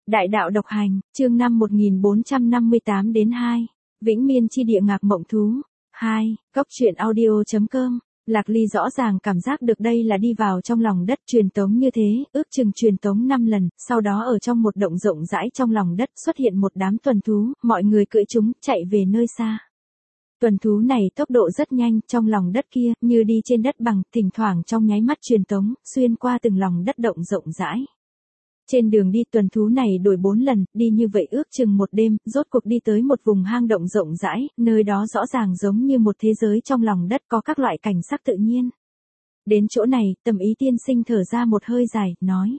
Đại đạo độc hành, chương 5 1458 đến 2. Vĩnh Miên chi địa ngạc mộng thú. 2. Cốc truyện audio.com. Lạc Ly rõ ràng cảm giác được đây là đi vào trong lòng đất truyền tống như thế, ước chừng truyền tống 5 lần, sau đó ở trong một động rộng rãi trong lòng đất xuất hiện một đám tuần thú, mọi người cưỡi chúng, chạy về nơi xa. Tuần thú này tốc độ rất nhanh, trong lòng đất kia, như đi trên đất bằng, thỉnh thoảng trong nháy mắt truyền tống, xuyên qua từng lòng đất động rộng rãi. Trên đường đi tuần thú này đổi 4 lần, đi như vậy ước chừng một đêm, rốt cuộc đi tới một vùng hang động rộng rãi, nơi đó rõ ràng giống như một thế giới trong lòng đất có các loại cảnh sắc tự nhiên. Đến chỗ này, Tâm Ý tiên sinh thở ra một hơi dài, nói.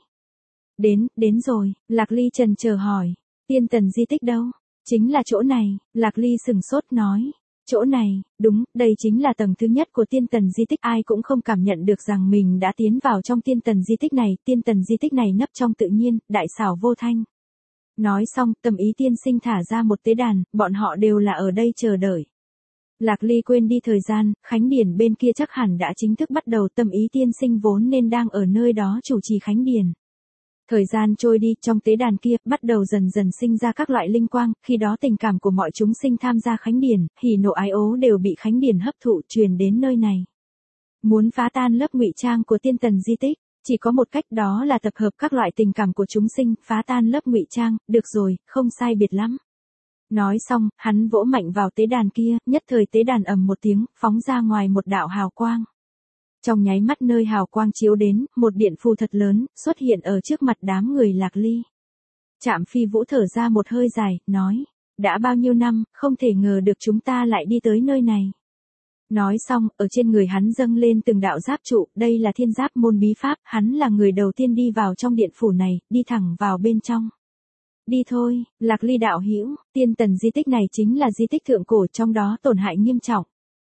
Đến rồi, Lạc Ly chần chờ hỏi, tiên tần di tích đâu? Chính là chỗ này, Lạc Ly sừng sốt nói. Chỗ này, đúng, đây chính là tầng thứ nhất của tiên tần di tích, ai cũng không cảm nhận được rằng mình đã tiến vào trong tiên tần di tích này, tiên tần di tích này nấp trong tự nhiên, đại xảo vô thanh. Nói xong, Tâm Ý tiên sinh thả ra một tế đàn, bọn họ đều là ở đây chờ đợi. Lạc Ly quên đi thời gian, khánh điển bên kia chắc hẳn đã chính thức bắt đầu, Tâm Ý tiên sinh vốn nên đang ở nơi đó chủ trì khánh điển. Thời gian trôi đi, trong tế đàn kia, bắt đầu dần dần sinh ra các loại linh quang, khi đó tình cảm của mọi chúng sinh tham gia khánh điển, hỉ nộ ái ố đều bị khánh điển hấp thụ truyền đến nơi này. Muốn phá tan lớp ngụy trang của tiên tần di tích, chỉ có một cách, đó là tập hợp các loại tình cảm của chúng sinh, phá tan lớp ngụy trang, được rồi, không sai biệt lắm. Nói xong, hắn vỗ mạnh vào tế đàn kia, nhất thời tế đàn ầm một tiếng, phóng ra ngoài một đạo hào quang. Trong nháy mắt nơi hào quang chiếu đến, một điện phù thật lớn, xuất hiện ở trước mặt đám người Lạc Ly. Trạm Phi Vũ thở ra một hơi dài, nói, đã bao nhiêu năm, không thể ngờ được chúng ta lại đi tới nơi này. Nói xong, ở trên người hắn dâng lên từng đạo giáp trụ, đây là thiên giáp môn bí pháp, hắn là người đầu tiên đi vào trong điện phủ này, đi thẳng vào bên trong. Đi thôi, Lạc Ly đạo hữu, tiên tần di tích này chính là di tích thượng cổ, trong đó tổn hại nghiêm trọng.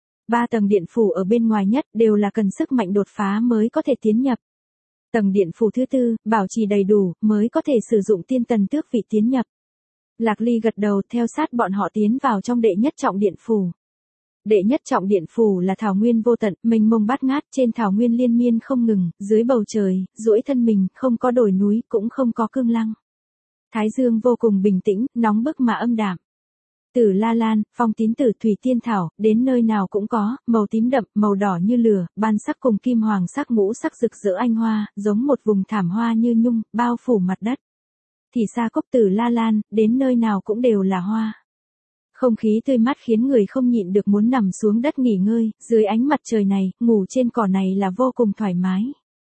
3 tầng điện phủ ở bên ngoài nhất đều là cần sức mạnh đột phá mới có thể tiến nhập. Tầng điện phủ thứ 4, bảo trì đầy đủ, mới có thể sử dụng tiên tần tước vị tiến nhập. Lạc Ly gật đầu theo sát bọn họ tiến vào trong đệ nhất trọng điện phủ. Đệ nhất trọng điện phủ là thảo nguyên vô tận, mênh mông bát ngát, trên thảo nguyên liên miên không ngừng, dưới bầu trời, duỗi thân mình, không có đồi núi, cũng không có cương lăng. Thái dương vô cùng bình tĩnh, nóng bức mà âm đạm. Tử La Lan, phong tín tử, thủy tiên thảo, đến nơi nào cũng có, màu tím đậm, màu đỏ như lửa, ban sắc cùng kim hoàng sắc ngũ sắc rực rỡ anh hoa, giống một vùng thảm hoa như nhung, bao phủ mặt đất. Thì xa cốc Tử La Lan, đến nơi nào cũng đều là hoa. Không khí tươi mát khiến người không nhịn được muốn nằm xuống đất nghỉ ngơi, dưới ánh mặt trời này, ngủ trên cỏ này là vô cùng thoải mái.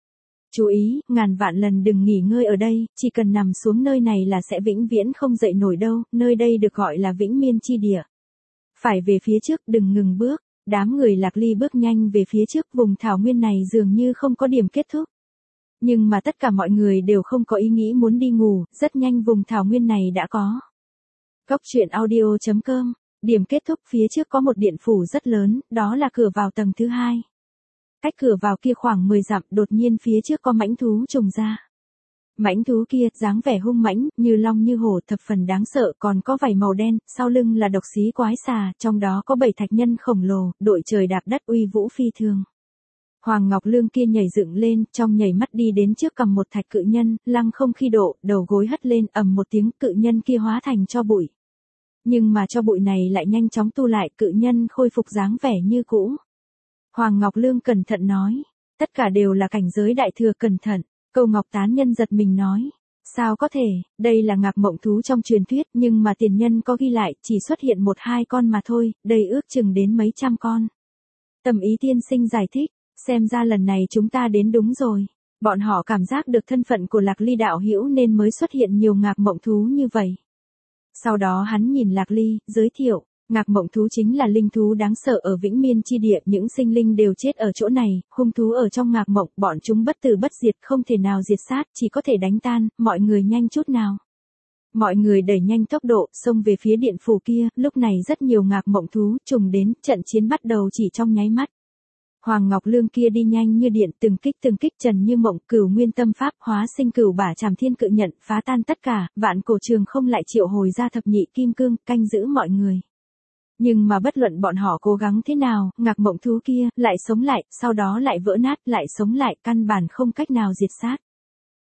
Chú ý, ngàn vạn lần đừng nghỉ ngơi ở đây, chỉ cần nằm xuống nơi này là sẽ vĩnh viễn không dậy nổi đâu, nơi đây được gọi là Vĩnh Miên chi địa. Phải về phía trước, đừng ngừng bước, đám người Lạc Ly bước nhanh về phía trước, vùng thảo nguyên này dường như không có điểm kết thúc. Nhưng mà tất cả mọi người đều không có ý nghĩ muốn đi ngủ, rất nhanh vùng thảo nguyên này đã có. Cốc truyện audio.com, điểm kết thúc phía trước có một điện phủ rất lớn, đó là cửa vào tầng thứ 2. Cách cửa vào kia khoảng 10 dặm, đột nhiên phía trước có mãnh thú trùng ra. Mãnh thú kia, dáng vẻ hung mãnh, như long như hổ, thập phần đáng sợ, còn có vảy màu đen, sau lưng là độc xí quái xà, trong đó có 7 thạch nhân khổng lồ, đội trời đạp đất uy vũ phi thường. Hoàng Ngọc Lương kia nhảy dựng lên, trong nhảy mắt đi đến trước cầm một thạch cự nhân, lăng không khi độ, đầu gối hất lên, ầm một tiếng, cự nhân kia hóa thành tro bụi. Nhưng mà tro bụi này lại nhanh chóng tu lại, cự nhân khôi phục dáng vẻ như cũ. Hoàng Ngọc Lương cẩn thận nói, tất cả đều là cảnh giới đại thừa, cẩn thận. Câu Ngọc Tán Nhân giật mình nói, sao có thể, đây là ngạc mộng thú trong truyền thuyết, nhưng mà tiền nhân có ghi lại, chỉ xuất hiện 1-2 con mà thôi, đây ước chừng đến mấy trăm con. Tâm Ý tiên sinh giải thích, xem ra lần này chúng ta đến đúng rồi. Bọn họ cảm giác được thân phận của Lạc Ly đạo hữu nên mới xuất hiện nhiều ngạc mộng thú như vậy. Sau đó hắn nhìn Lạc Ly, giới thiệu. Ngạc mộng thú chính là linh thú đáng sợ ở Vĩnh Miên chi địa, những sinh linh đều chết ở chỗ này, hung thú ở trong ngạc mộng, bọn chúng bất tử bất diệt, không thể nào diệt sát, chỉ có thể đánh tan, mọi người nhanh chút nào. Mọi người đẩy nhanh tốc độ, xông về phía điện phủ kia, lúc này rất nhiều ngạc mộng thú trùng đến, trận chiến bắt đầu chỉ trong nháy mắt. Hoàng Ngọc Lương kia đi nhanh như điện, từng kích trần như mộng, cửu nguyên tâm pháp, hóa sinh cửu bả trảm thiên cự nhận, phá tan tất cả, vạn cổ trường không lại triệu hồi ra thập nhị kim cương, canh giữ mọi người. Nhưng mà bất luận bọn họ cố gắng thế nào, ngạc mộng thú kia, lại sống lại, sau đó lại vỡ nát, lại sống lại, căn bản không cách nào diệt sát.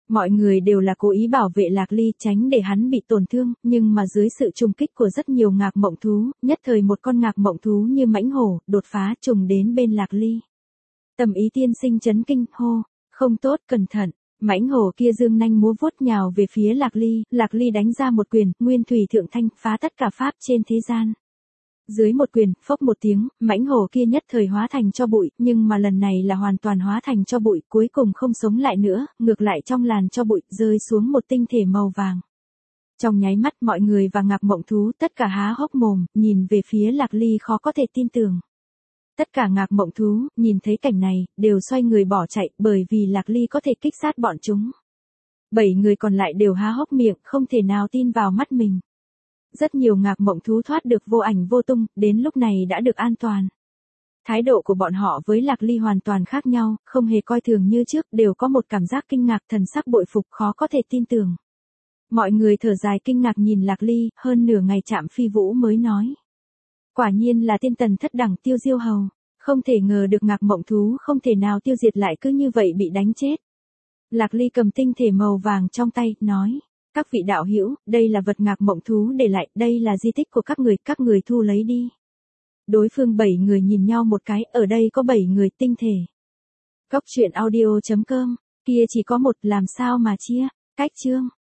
Mọi người đều là cố ý bảo vệ Lạc Ly tránh để hắn bị tổn thương, nhưng mà dưới sự trùng kích của rất nhiều ngạc mộng thú, nhất thời một con ngạc mộng thú như mãnh hổ, đột phá trùng đến bên Lạc Ly. Tầm Ý tiên sinh chấn kinh, hô, không tốt, cẩn thận. Mãnh hổ kia dương nanh múa vuốt nhào về phía Lạc Ly đánh ra một quyền, nguyên thủy thượng thanh, phá tất cả pháp trên thế gian. Dưới một quyền, phốc một tiếng, mãnh hổ kia nhất thời hóa thành tro bụi, nhưng mà lần này là hoàn toàn hóa thành tro bụi, cuối cùng không sống lại nữa, ngược lại trong làn tro bụi, rơi xuống một tinh thể màu vàng. Trong nháy mắt mọi người và ngạc mộng thú tất cả há hốc mồm, nhìn về phía Lạc Ly khó có thể tin tưởng. Tất cả ngạc mộng thú, nhìn thấy cảnh này, đều xoay người bỏ chạy, bởi vì Lạc Ly có thể kích sát bọn chúng. 7 người còn lại đều há hốc miệng, không thể nào tin vào mắt mình. Rất nhiều ngạc mộng thú thoát được vô ảnh vô tung, đến lúc này đã được an toàn. Thái độ của bọn họ với Lạc Ly hoàn toàn khác nhau, không hề coi thường như trước, đều có một cảm giác kinh ngạc, thần sắc bội phục, khó có thể tin tưởng. Mọi người thở dài kinh ngạc nhìn Lạc Ly, hơn nửa ngày Trạm Phi Vũ mới nói. Quả nhiên là tiên tần thất đẳng Tiêu Diêu Hầu, không thể ngờ được ngạc mộng thú không thể nào tiêu diệt lại cứ như vậy bị đánh chết. Lạc Ly cầm tinh thể màu vàng trong tay, nói. Các vị đạo hữu, đây là vật ngạc mộng thú để lại, đây là di tích của các người thu lấy đi. Đối phương 7 người nhìn nhau một cái, ở đây có 7 người tinh thể. Cốc truyện audio.com, kia chỉ có một, làm sao mà chia, cách chương.